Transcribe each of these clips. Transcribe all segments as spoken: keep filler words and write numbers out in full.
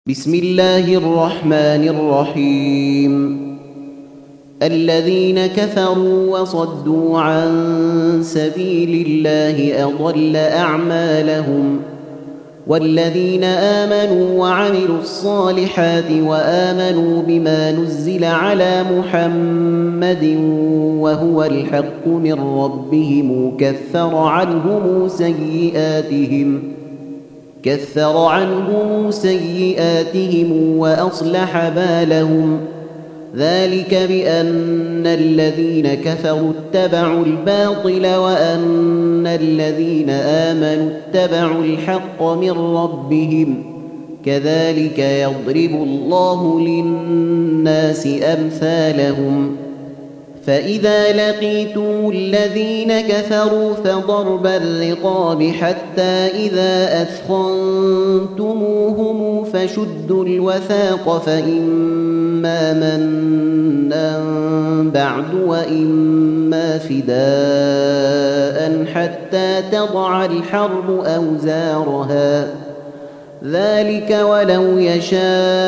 بسم الله الرحمن الرحيم الذين كفروا وصدوا عن سبيل الله أضل أعمالهم والذين آمنوا وعملوا الصالحات وآمنوا بما نزل على محمد وهو الحق من ربهم كفر عنهم سيئاتهم كثر عنهم سيئاتهم وأصلح بالهم ذلك بأن الذين كفروا اتبعوا الباطل وأن الذين آمنوا اتبعوا الحق من ربهم كذلك يضرب الله للناس أمثالهم فإذا لقيتم الذين كفروا فضرب الرقاب حتى إذا أثخنتموهم فشدوا الوثاق فإما منا بعد وإما فداء حتى تضع الحرب أوزارها ذلك ولو يشاء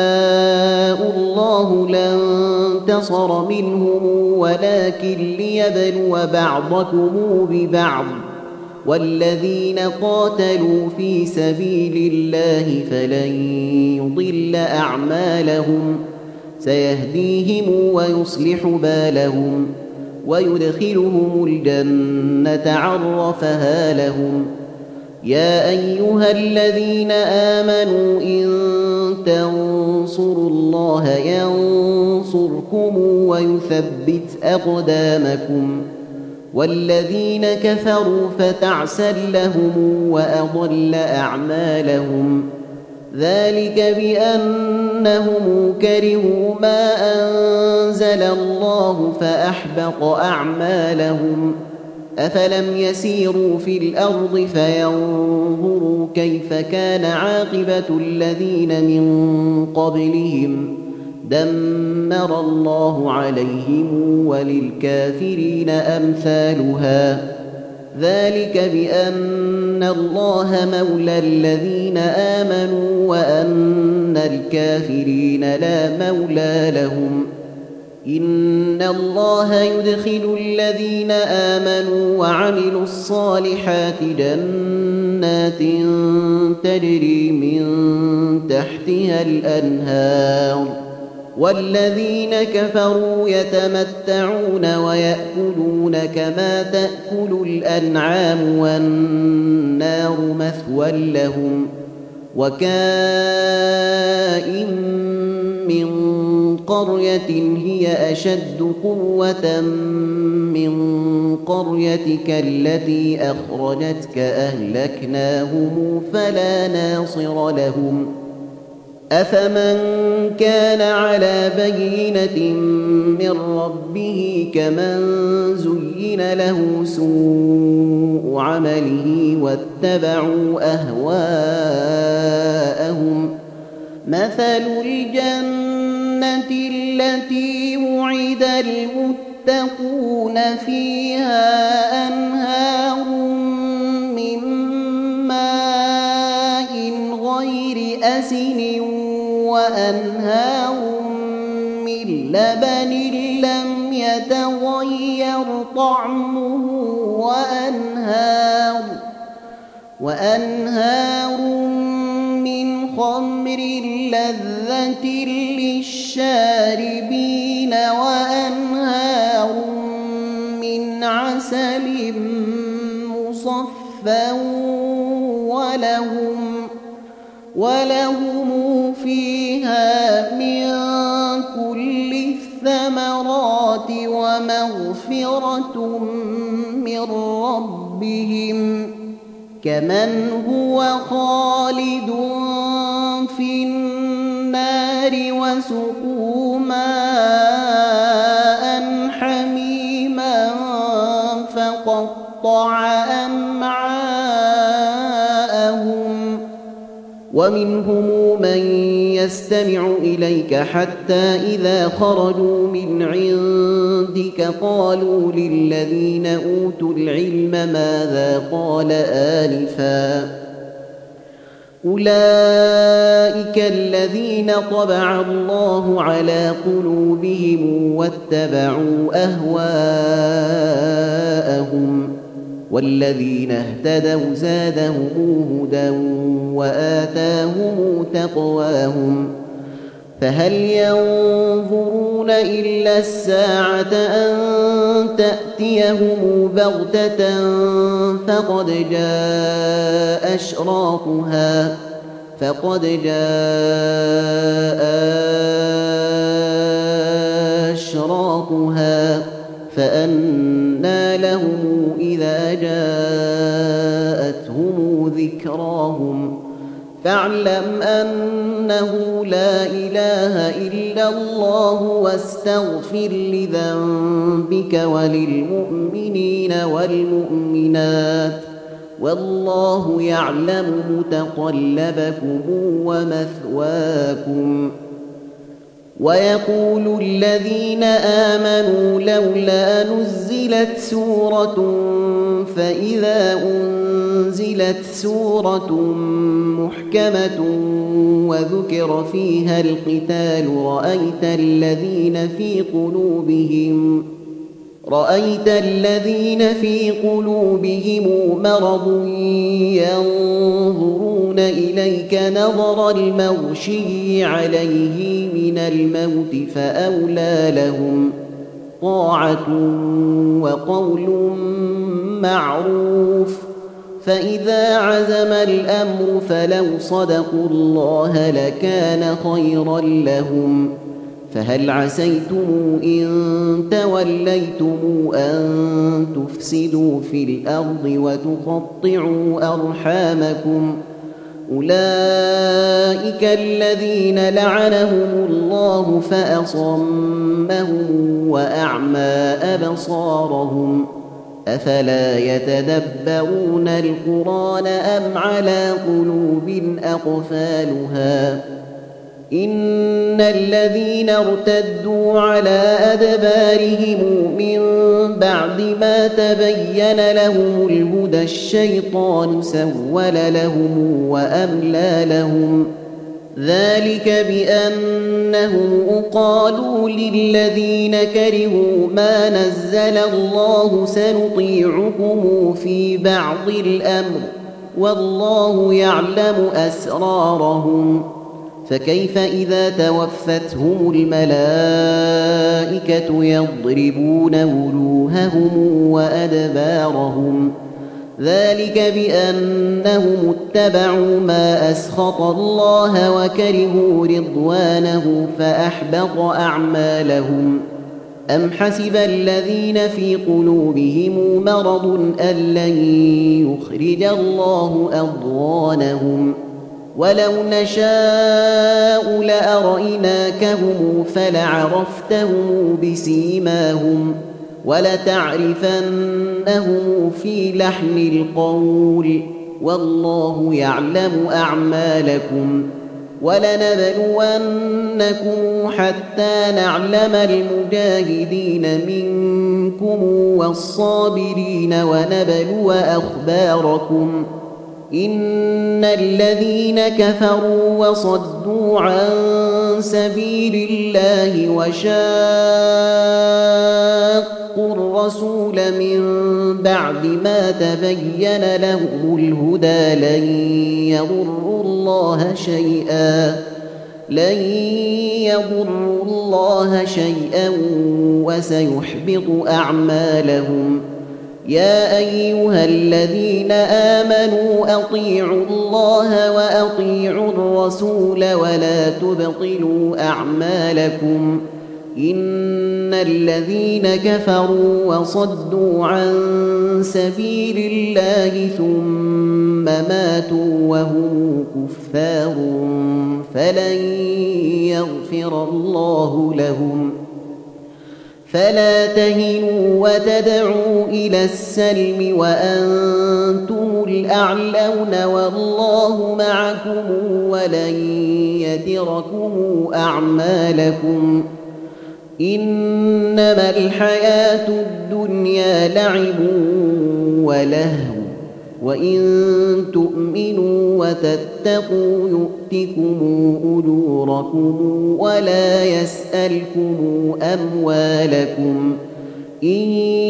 الله لانتصر منهم ولكن ليبلو بعضكم ببعض والذين قاتلوا في سبيل الله فلن يضل أعمالهم سيهديهم ويصلح بالهم ويدخلهم الجنة عرفها لهم يا أيها الذين آمنوا إن تنصروا الله ينصركم ويثبت أقدامكم والذين كفروا فتعسا لهم وأضل أعمالهم ذلك بأنهم كرهوا ما أنزل الله فأحبط أعمالهم أفلم يسيروا في الأرض فينظروا كيف كان عاقبة الذين من قبلهم دمر الله عليهم وللكافرين أمثالها ذلك بأن الله مولى الذين آمنوا وأن الكافرين لا مولى لهم إن الله يدخل الذين آمنوا وعملوا الصالحات جنات تجري من تحتها الأنهار والذين كفروا يتمتعون ويأكلون كما تأكل الأنعام والنار مثوى لهم وكائن من قرية هي أشد قوة من قريتك التي أخرجتك أهلكناهم فلا ناصر لهم أفمن كان على بينة من ربه كمن زين له سوء عمله واتبعوا أهواءهم مثل الجنة التي وعد المتقون فيها أنهار من ماء غير أسن وأنهار من لبن لم يتغير طعمه وأنهار وأنهار من خمر لذة للشاربين وأنهار من عسل مصفى ولهم ولهم فيها من كل الثمرات ومغفرة من ربهم كمن هو خالد في النار وسقوا ماء حميما فقطع أمعاءهم ومنهم من يستمع إليك حتى إذا خرجوا من عندك قالوا للذين أوتوا العلم ماذا قال آنفا أولئك الذين طبع الله على قلوبهم واتبعوا أهواءهم والذين اهتدوا زادهم هدى وآتاهم تقواهم فهل ينظرون إلا الساعة أن تأتيهم بغتة فقد جاء أشراطها فقد جاء أشراطها فأنى لهم إذا جاءتهم ذكراهم فاعلم أنه لا إله إلا الله واستغفر لذنبك وللمؤمنين والمؤمنات والله يعلم متقلبكم ومثواكم ويقول الذين آمنوا لولا نزلت سورة فإذا أنزلت سورة محكمة وذكر فيها القتال رأيت الذين في قلوبهم رأيت الذين في قلوبهم مرض ينظرون إليك نظر المغشي عليه من الموت فأولى لهم طاعة وقول معروف فإذا عزم الأمر فلو صدقوا الله لكان خيرا لهم فهل عسيتم إن توليتم أن تفسدوا في الأرض وتقطعوا أرحامكم أولئك الذين لعنهم الله فأصمهم وأعمى أبصارهم أفلا يتدبرون القرآن أم على قلوب أقفالها إن الذين ارتدوا على أدبارهم من بعد ما تبين لهم الهدى الشيطان سول لهم وأملى لهم ذلك بأنهم قالوا للذين كرهوا ما نزل الله سنطيعكم في بعض الأمر والله يعلم أسرارهم فكيف إذا توفتهم الملائكة يضربون وجوههم وأدبارهم ذلك بأنهم اتبعوا ما أسخط الله وكرهوا رضوانه فأحبط أعمالهم أم حسب الذين في قلوبهم مرض أن لن يخرج الله أضغانهم ولو نشاء لأريناكهم فلعرفتهم بسيماهم ولتعرفنهم في لحن القول والله يعلم أعمالكم ولنبلونكم حتى نعلم المجاهدين منكم والصابرين ونبلو أخباركم إن الذين كفروا وصدوا عن سبيل الله وشاقوا الرسول من بعد ما تبين لهم الهدى لن يضروا الله شيئا لن يضروا الله شيئا وسيحبط أعمالهم يا أيها الذين آمنوا أطيعوا الله وأطيعوا الرسول ولا تبطلوا أعمالكم إن الذين كفروا وصدوا عن سبيل الله ثم ماتوا وهم كفار فلن يغفر الله لهم فلا تهنوا وتدعوا إلى السلم وأنتم الأعلون والله معكم ولن يتركم أعمالكم إنما الحياة الدنيا لعب ولهو وإن تؤمنوا وتتقوا وتتقوا يؤتكم أجوركم ولا يسألكم أموالكم إن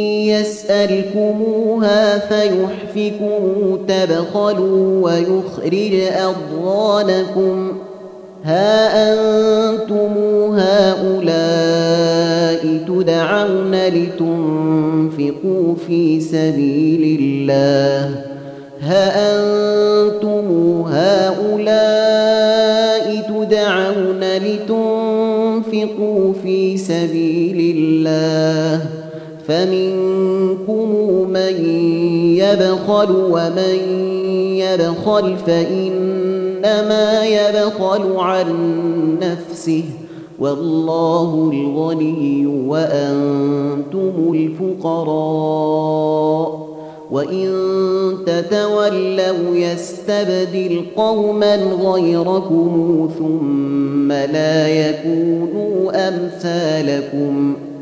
يسألكموها فيحفكم تبخلوا ويخرج أضغانكم ها أنتم هؤلاء تدعون لتنفقوا في سبيل الله ها أنتم هؤلاء تدعون لتنفقوا في سبيل الله فمنكم من يبخل ومن يبخل فإنما يبخل عن نفسه والله الغني وأنتم الفقراء وإن تتولوا يستبدل قوما غيركم ثم لا يكونوا أمثالكم